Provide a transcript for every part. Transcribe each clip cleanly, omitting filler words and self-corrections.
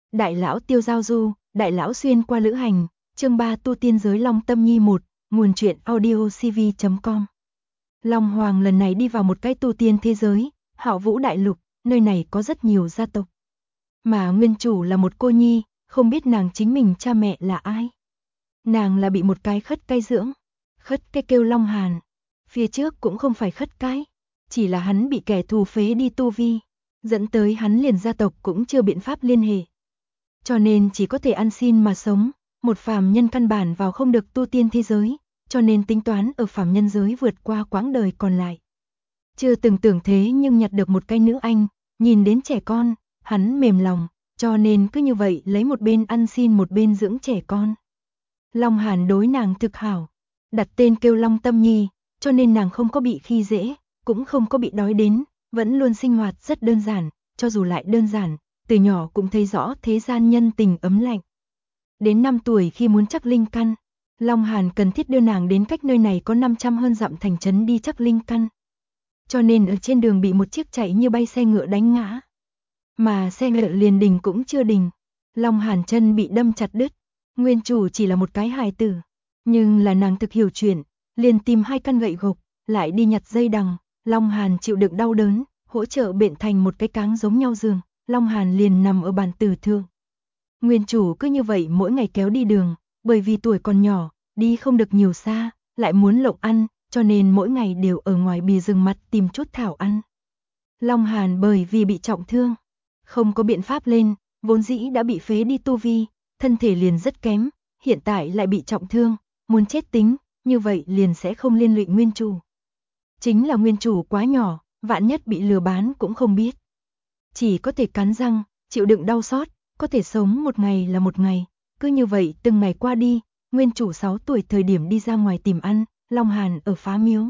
Đại lão Tiêu Giao Du, Đại lão xuyên qua lữ hành, chương 3 tu tiên giới Long Tâm Nhi 1, nguồn truyện audiocv.com. Long Hoàng lần này đi vào một cái tu tiên thế giới, Hạo Vũ Đại Lục, nơi này có rất nhiều gia tộc. Mà nguyên chủ là một cô nhi, không biết nàng chính mình cha mẹ là ai. Nàng là bị một cái khất cái dưỡng, khất cái kêu Long Hàn. Phía trước cũng không phải khất cái, chỉ là hắn bị kẻ thù phế đi tu vi, dẫn tới hắn liền gia tộc cũng chưa biện pháp liên hệ. Cho nên chỉ có thể ăn xin mà sống, một phàm nhân căn bản vào không được tu tiên thế giới, cho nên tính toán ở phàm nhân giới vượt qua quãng đời còn lại. Chưa từng tưởng thế nhưng nhặt được một cái nữ anh, nhìn đến trẻ con, hắn mềm lòng, cho nên cứ như vậy lấy một bên ăn xin một bên dưỡng trẻ con. Long Hàn đối nàng thực hảo, đặt tên kêu Long Tâm Nhi, cho nên nàng không có bị khi dễ, cũng không có bị đói đến, vẫn luôn sinh hoạt rất đơn giản, cho dù lại đơn giản, từ nhỏ cũng thấy rõ thế gian nhân tình ấm lạnh. Đến 5 tuổi khi muốn chắc linh căn, Long Hàn cần thiết đưa nàng đến cách nơi này có 500 hơn dặm thành trấn đi chắc linh căn. Cho nên ở trên đường bị một chiếc chạy như bay xe ngựa đánh ngã. Mà xe ngựa liền đình cũng chưa đình, Long Hàn chân bị đâm chặt đứt. Nguyên chủ chỉ là một cái hài tử, nhưng là nàng thực hiểu chuyện, liền tìm 2 căn gậy gộc, lại đi nhặt dây đằng. Long Hàn chịu đựng đau đớn, hỗ trợ bện thành một cái cáng giống nhau giường, Long Hàn liền nằm ở bàn tử thượng. Nguyên chủ cứ như vậy mỗi ngày kéo đi đường, bởi vì tuổi còn nhỏ, đi không được nhiều xa, lại muốn lộng ăn, cho nên mỗi ngày đều ở ngoài bìa rừng mặt tìm chút thảo ăn. Long Hàn bởi vì bị trọng thương, không có biện pháp lên, vốn dĩ đã bị phế đi tu vi, thân thể liền rất kém, hiện tại lại bị trọng thương, muốn chết tính, như vậy liền sẽ không liên lụy nguyên chủ. Chính là nguyên chủ quá nhỏ, vạn nhất bị lừa bán cũng không biết. Chỉ có thể cắn răng, chịu đựng đau xót, có thể sống một ngày là một ngày, cứ như vậy từng ngày qua đi, nguyên chủ 6 tuổi thời điểm đi ra ngoài tìm ăn, Long Hàn ở phá miếu.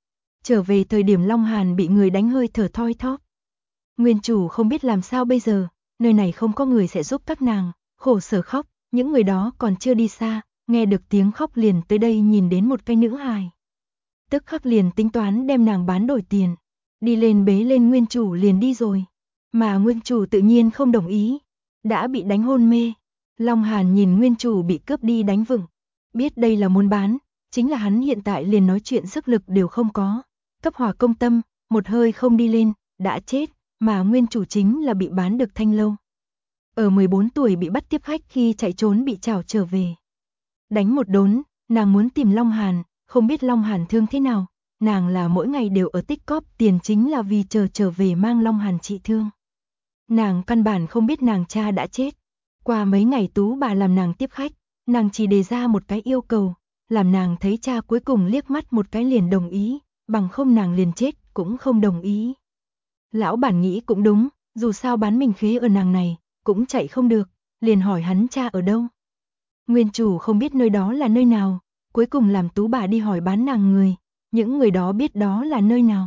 Trở về thời điểm Long Hàn bị người đánh hơi thở thoi thóp. Nguyên chủ không biết làm sao bây giờ, nơi này không có người sẽ giúp các nàng, khổ sở khóc, những người đó còn chưa đi xa, nghe được tiếng khóc liền tới đây nhìn đến một cái nữ hài. Tức khắc liền tính toán đem nàng bán đổi tiền, đi lên bế lên nguyên chủ liền đi rồi. Mà nguyên chủ tự nhiên không đồng ý, đã bị đánh hôn mê. Long Hàn nhìn nguyên chủ bị cướp đi đánh vựng, biết đây là muốn bán, chính là hắn hiện tại liền nói chuyện sức lực đều không có. Cấp hỏa công tâm, một hơi không đi lên, đã chết, mà nguyên chủ chính là bị bán được thanh lâu. Ở 14 tuổi bị bắt tiếp khách khi chạy trốn bị trảo trở về. Đánh một đốn, nàng muốn tìm Long Hàn, không biết Long Hàn thương thế nào, nàng là mỗi ngày đều ở tích cóp tiền chính là vì chờ trở về mang Long Hàn trị thương. Nàng căn bản không biết nàng cha đã chết. Qua mấy ngày tú bà làm nàng tiếp khách, nàng chỉ đề ra một cái yêu cầu, làm nàng thấy cha cuối cùng liếc mắt một cái liền đồng ý, bằng không nàng liền chết cũng không đồng ý. Lão bản nghĩ cũng đúng, dù sao bán mình khế ở nàng này, cũng chạy không được, liền hỏi hắn cha ở đâu. Nguyên chủ không biết nơi đó là nơi nào, cuối cùng làm tú bà đi hỏi bán nàng người, những người đó biết đó là nơi nào.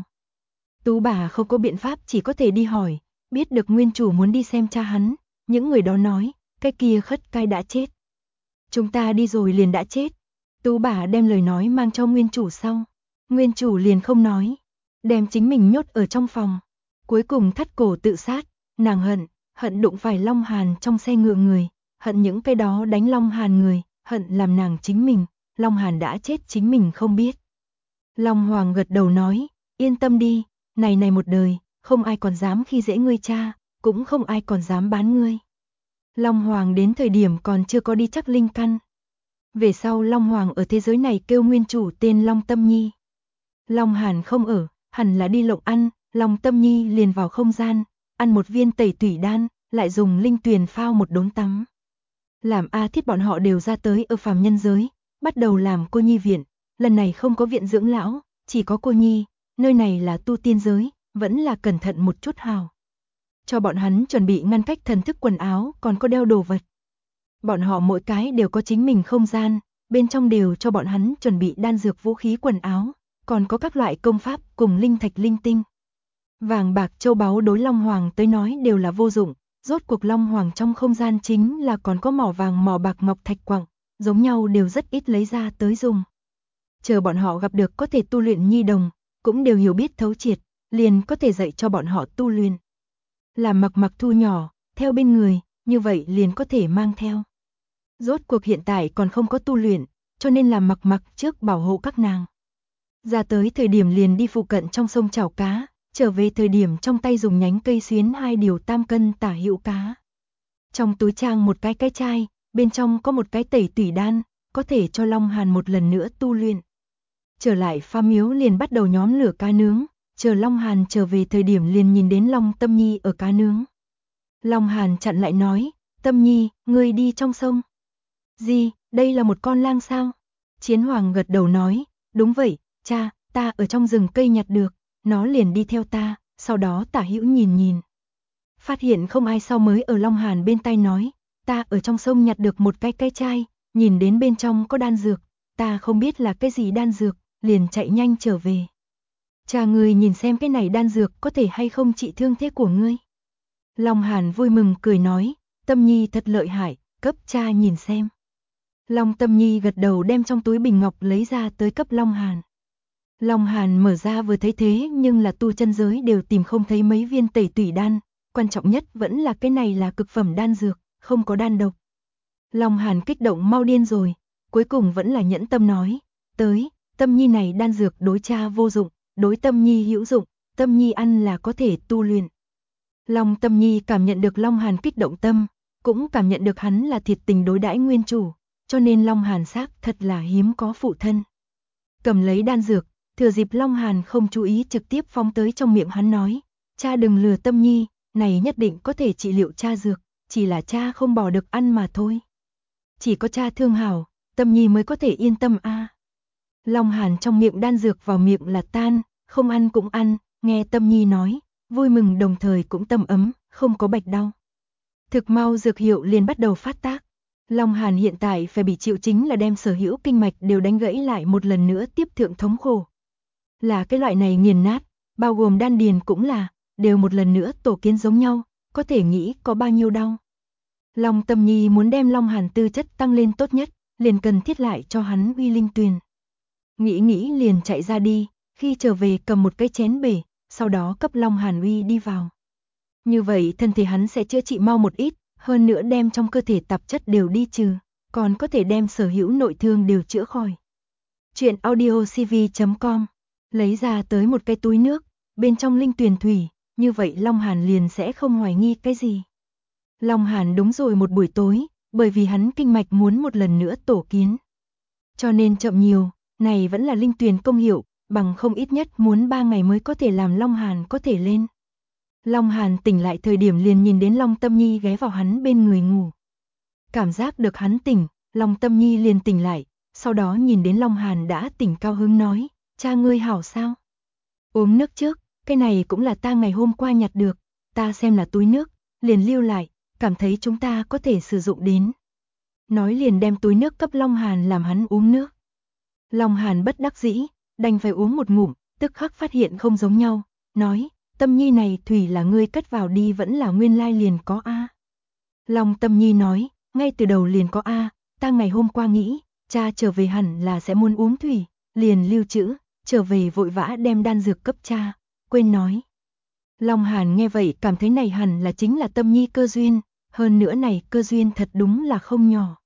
Tú bà không có biện pháp chỉ có thể đi hỏi, biết được nguyên chủ muốn đi xem cha hắn, những người đó nói, cái kia khất cái đã chết. Chúng ta đi rồi liền đã chết. Tú bà đem lời nói mang cho nguyên chủ sau, nguyên chủ liền không nói, đem chính mình nhốt ở trong phòng. Cuối cùng thắt cổ tự sát, nàng hận đụng phải Long Hàn trong xe ngựa người, hận những cái đó đánh Long Hàn người, hận làm nàng chính mình, Long Hàn đã chết chính mình không biết. Long Hoàng gật đầu nói, yên tâm đi, này một đời, không ai còn dám khi dễ ngươi cha, cũng không ai còn dám bán ngươi. Long Hoàng đến thời điểm còn chưa có đi chắc linh căn. Về sau Long Hoàng ở thế giới này kêu nguyên chủ tên Long Tâm Nhi. Long Hàn không ở, hẳn là đi lộng ăn, Long Tâm Nhi liền vào không gian, ăn một viên tẩy tủy đan, lại dùng linh tuyền phao một đốn tắm. Làm A Thiết bọn họ đều ra tới ở phàm nhân giới, bắt đầu làm cô nhi viện, lần này không có viện dưỡng lão, chỉ có cô nhi, nơi này là tu tiên giới, vẫn là cẩn thận một chút hào. Cho bọn hắn chuẩn bị ngăn cách thần thức quần áo, còn có đeo đồ vật. Bọn họ mỗi cái đều có chính mình không gian, bên trong đều cho bọn hắn chuẩn bị đan dược vũ khí quần áo, còn có các loại công pháp cùng linh thạch linh tinh. Vàng bạc châu báu đối Long Hoàng tới nói đều là vô dụng, rốt cuộc Long Hoàng trong không gian chính là còn có mỏ vàng mỏ bạc ngọc thạch quặng, giống nhau đều rất ít lấy ra tới dùng. Chờ bọn họ gặp được có thể tu luyện nhi đồng, cũng đều hiểu biết thấu triệt, liền có thể dạy cho bọn họ tu luyện. Làm Mặc Mặc thu nhỏ, theo bên người, như vậy liền có thể mang theo. Rốt cuộc hiện tại còn không có tu luyện, cho nên làm mặc trước bảo hộ các nàng. Ra tới thời điểm liền đi phụ cận trong sông chảo cá, trở về thời điểm trong tay dùng nhánh cây xuyến 2 điều 3 cân tả hữu cá. Trong túi trang một cái chai, bên trong có một cái tẩy tủy đan, có thể cho Long Hàn một lần nữa tu luyện. Trở lại Pha Miếu liền bắt đầu nhóm lửa cá nướng, chờ Long Hàn trở về thời điểm liền nhìn đến Long Tâm Nhi ở cá nướng. Long Hàn chặn lại nói, Tâm Nhi, ngươi đi trong sông. Gì, đây là một con lang sao? Chiến Hoàng gật đầu nói, đúng vậy, cha, ta ở trong rừng cây nhặt được, nó liền đi theo ta, sau đó tả hữu nhìn. Phát hiện không ai sau mới ở Long Hàn bên tai nói, ta ở trong sông nhặt được một cái chai, nhìn đến bên trong có đan dược, ta không biết là cái gì đan dược, liền chạy nhanh trở về. Cha ngươi nhìn xem cái này đan dược có thể hay không trị thương thế của ngươi. Long Hàn vui mừng cười nói, Tâm Nhi thật lợi hại, cấp cha nhìn xem. Long Tâm Nhi gật đầu đem trong túi bình ngọc lấy ra tới cấp Long Hàn. Long Hàn mở ra vừa thấy thế nhưng là tu chân giới đều tìm không thấy mấy viên tẩy tủy đan, quan trọng nhất vẫn là cái này là cực phẩm đan dược, không có đan độc. Long Hàn kích động mau điên rồi, cuối cùng vẫn là nhẫn tâm nói, tới, Tâm Nhi này đan dược đối cha vô dụng, đối Tâm Nhi hữu dụng, Tâm Nhi ăn là có thể tu luyện. Long Tâm Nhi cảm nhận được Long Hàn kích động tâm, cũng cảm nhận được hắn là thiệt tình đối đãi nguyên chủ, cho nên Long Hàn xác thật là hiếm có phụ thân. Cầm lấy đan dược, thừa dịp Long Hàn không chú ý trực tiếp phóng tới trong miệng hắn nói, cha đừng lừa Tâm Nhi, này nhất định có thể trị liệu cha dược, chỉ là cha không bỏ được ăn mà thôi. Chỉ có cha thương hảo, Tâm Nhi mới có thể yên tâm a. Long Hàn trong miệng đan dược vào miệng là tan, không ăn cũng ăn, nghe Tâm Nhi nói, vui mừng đồng thời cũng tâm ấm, không có bạch đau. Thực mau dược hiệu liền bắt đầu phát tác. Long Hàn hiện tại phải bị chịu chính là đem sở hữu kinh mạch đều đánh gãy lại một lần nữa tiếp thượng thống khổ. Là cái loại này nghiền nát, bao gồm đan điền cũng là, đều một lần nữa tổ kiến giống nhau, có thể nghĩ có bao nhiêu đau. Long Tâm Nhi muốn đem Long Hàn tư chất tăng lên tốt nhất, liền cần thiết lại cho hắn uy linh tuyền. Nghĩ liền chạy ra đi, khi trở về cầm một cái chén bể, sau đó cấp Long Hàn uy đi vào. Như vậy thân thể hắn sẽ chữa trị mau một ít, hơn nữa đem trong cơ thể tạp chất đều đi trừ, còn có thể đem sở hữu nội thương đều chữa khỏi. Chuyện audiocv.com lấy ra tới một cái túi nước, bên trong linh tuyền thủy, như vậy Long Hàn liền sẽ không hoài nghi cái gì. Long Hàn đúng rồi một buổi tối, bởi vì hắn kinh mạch muốn một lần nữa tổ kiến. Cho nên chậm nhiều, này vẫn là linh tuyền công hiệu, bằng không ít nhất muốn 3 ngày mới có thể làm Long Hàn có thể lên. Long Hàn tỉnh lại thời điểm liền nhìn đến Long Tâm Nhi ghé vào hắn bên người ngủ. Cảm giác được hắn tỉnh, Long Tâm Nhi liền tỉnh lại, sau đó nhìn đến Long Hàn đã tỉnh cao hứng nói, cha ngươi hảo sao? Uống nước trước, cái này cũng là ta ngày hôm qua nhặt được, ta xem là túi nước, liền lưu lại, cảm thấy chúng ta có thể sử dụng đến. Nói liền đem túi nước cấp Long Hàn làm hắn uống nước. Long Hàn bất đắc dĩ, đành phải uống một ngụm, tức khắc phát hiện không giống nhau, nói, Tâm Nhi này thủy là ngươi cất vào đi vẫn là nguyên lai liền có a. Long Tâm Nhi nói, ngay từ đầu liền có a, ta ngày hôm qua nghĩ, cha trở về hẳn là sẽ muốn uống thủy, liền lưu trữ, trở về vội vã đem đan dược cấp cha, quên nói. Long Hàn nghe vậy cảm thấy này hẳn là chính là Tâm Nhi cơ duyên, hơn nữa này cơ duyên thật đúng là không nhỏ.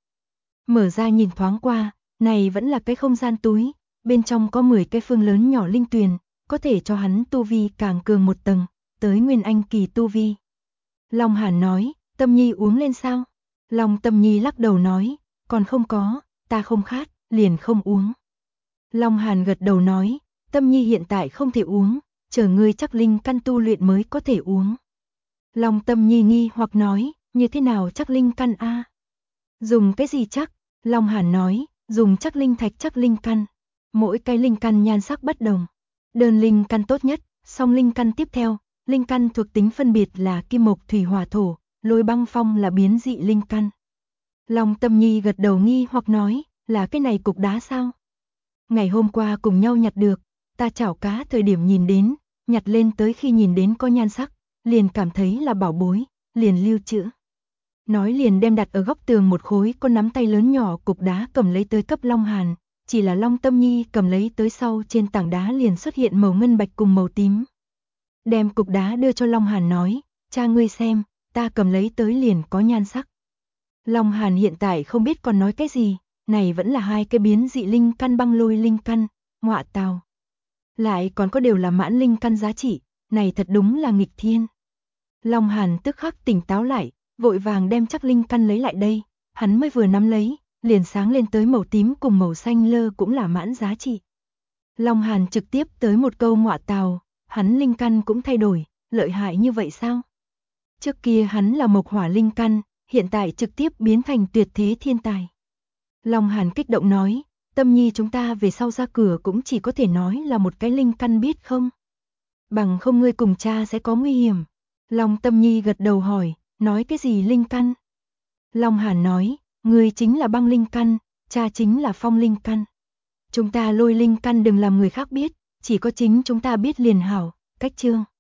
Mở ra nhìn thoáng qua, này vẫn là cái không gian túi, bên trong có 10 cái phương lớn nhỏ linh tuyền, có thể cho hắn tu vi càng cường một tầng, tới nguyên anh kỳ tu vi. Long Hàn nói, Tâm Nhi uống lên sao? Long Tâm Nhi lắc đầu nói, còn không có, ta không khát, liền không uống. Long Hàn gật đầu nói, Tâm Nhi hiện tại không thể uống, chờ ngươi chắc linh căn tu luyện mới có thể uống. Long Tâm Nhi nghi hoặc nói, như thế nào chắc linh căn a? Dùng cái gì chắc? Long Hàn nói, dùng chắc linh thạch chắc linh căn. Mỗi cái linh căn nhan sắc bất đồng. Đơn linh căn tốt nhất, song linh căn tiếp theo, linh căn thuộc tính phân biệt là kim mộc thủy hỏa thổ, lôi băng phong là biến dị linh căn. Long Tâm Nhi gật đầu nghi hoặc nói, là cái này cục đá sao? Ngày hôm qua cùng nhau nhặt được, ta chảo cá thời điểm nhìn đến, nhặt lên tới khi nhìn đến có nhan sắc, liền cảm thấy là bảo bối, liền lưu trữ. Nói liền đem đặt ở góc tường một khối con nắm tay lớn nhỏ cục đá cầm lấy tới cấp Long Hàn, chỉ là Long Tâm Nhi cầm lấy tới sau trên tảng đá liền xuất hiện màu ngân bạch cùng màu tím. Đem cục đá đưa cho Long Hàn nói, cha ngươi xem, ta cầm lấy tới liền có nhan sắc. Long Hàn hiện tại không biết còn nói cái gì, này vẫn là hai cái biến dị linh căn băng lôi linh căn, ngọa tào. Lại còn có đều là mãn linh căn giá trị, này thật đúng là nghịch thiên. Long Hàn tức khắc tỉnh táo lại, vội vàng đem chắc linh căn lấy lại đây, hắn mới vừa nắm lấy, liền sáng lên tới màu tím cùng màu xanh lơ cũng là mãn giá trị. Long Hàn trực tiếp tới một câu ngọa tào, hắn linh căn cũng thay đổi, lợi hại như vậy sao? Trước kia hắn là mộc hỏa linh căn, hiện tại trực tiếp biến thành tuyệt thế thiên tài. Long Hàn kích động nói, Tâm Nhi chúng ta về sau ra cửa cũng chỉ có thể nói là một cái linh căn biết không? Bằng không ngươi cùng cha sẽ có nguy hiểm. Long Tâm Nhi gật đầu hỏi, nói cái gì linh căn? Long Hàn nói, ngươi chính là băng linh căn, cha chính là phong linh căn. Chúng ta lôi linh căn đừng làm người khác biết, chỉ có chính chúng ta biết liền hảo, cách chưa?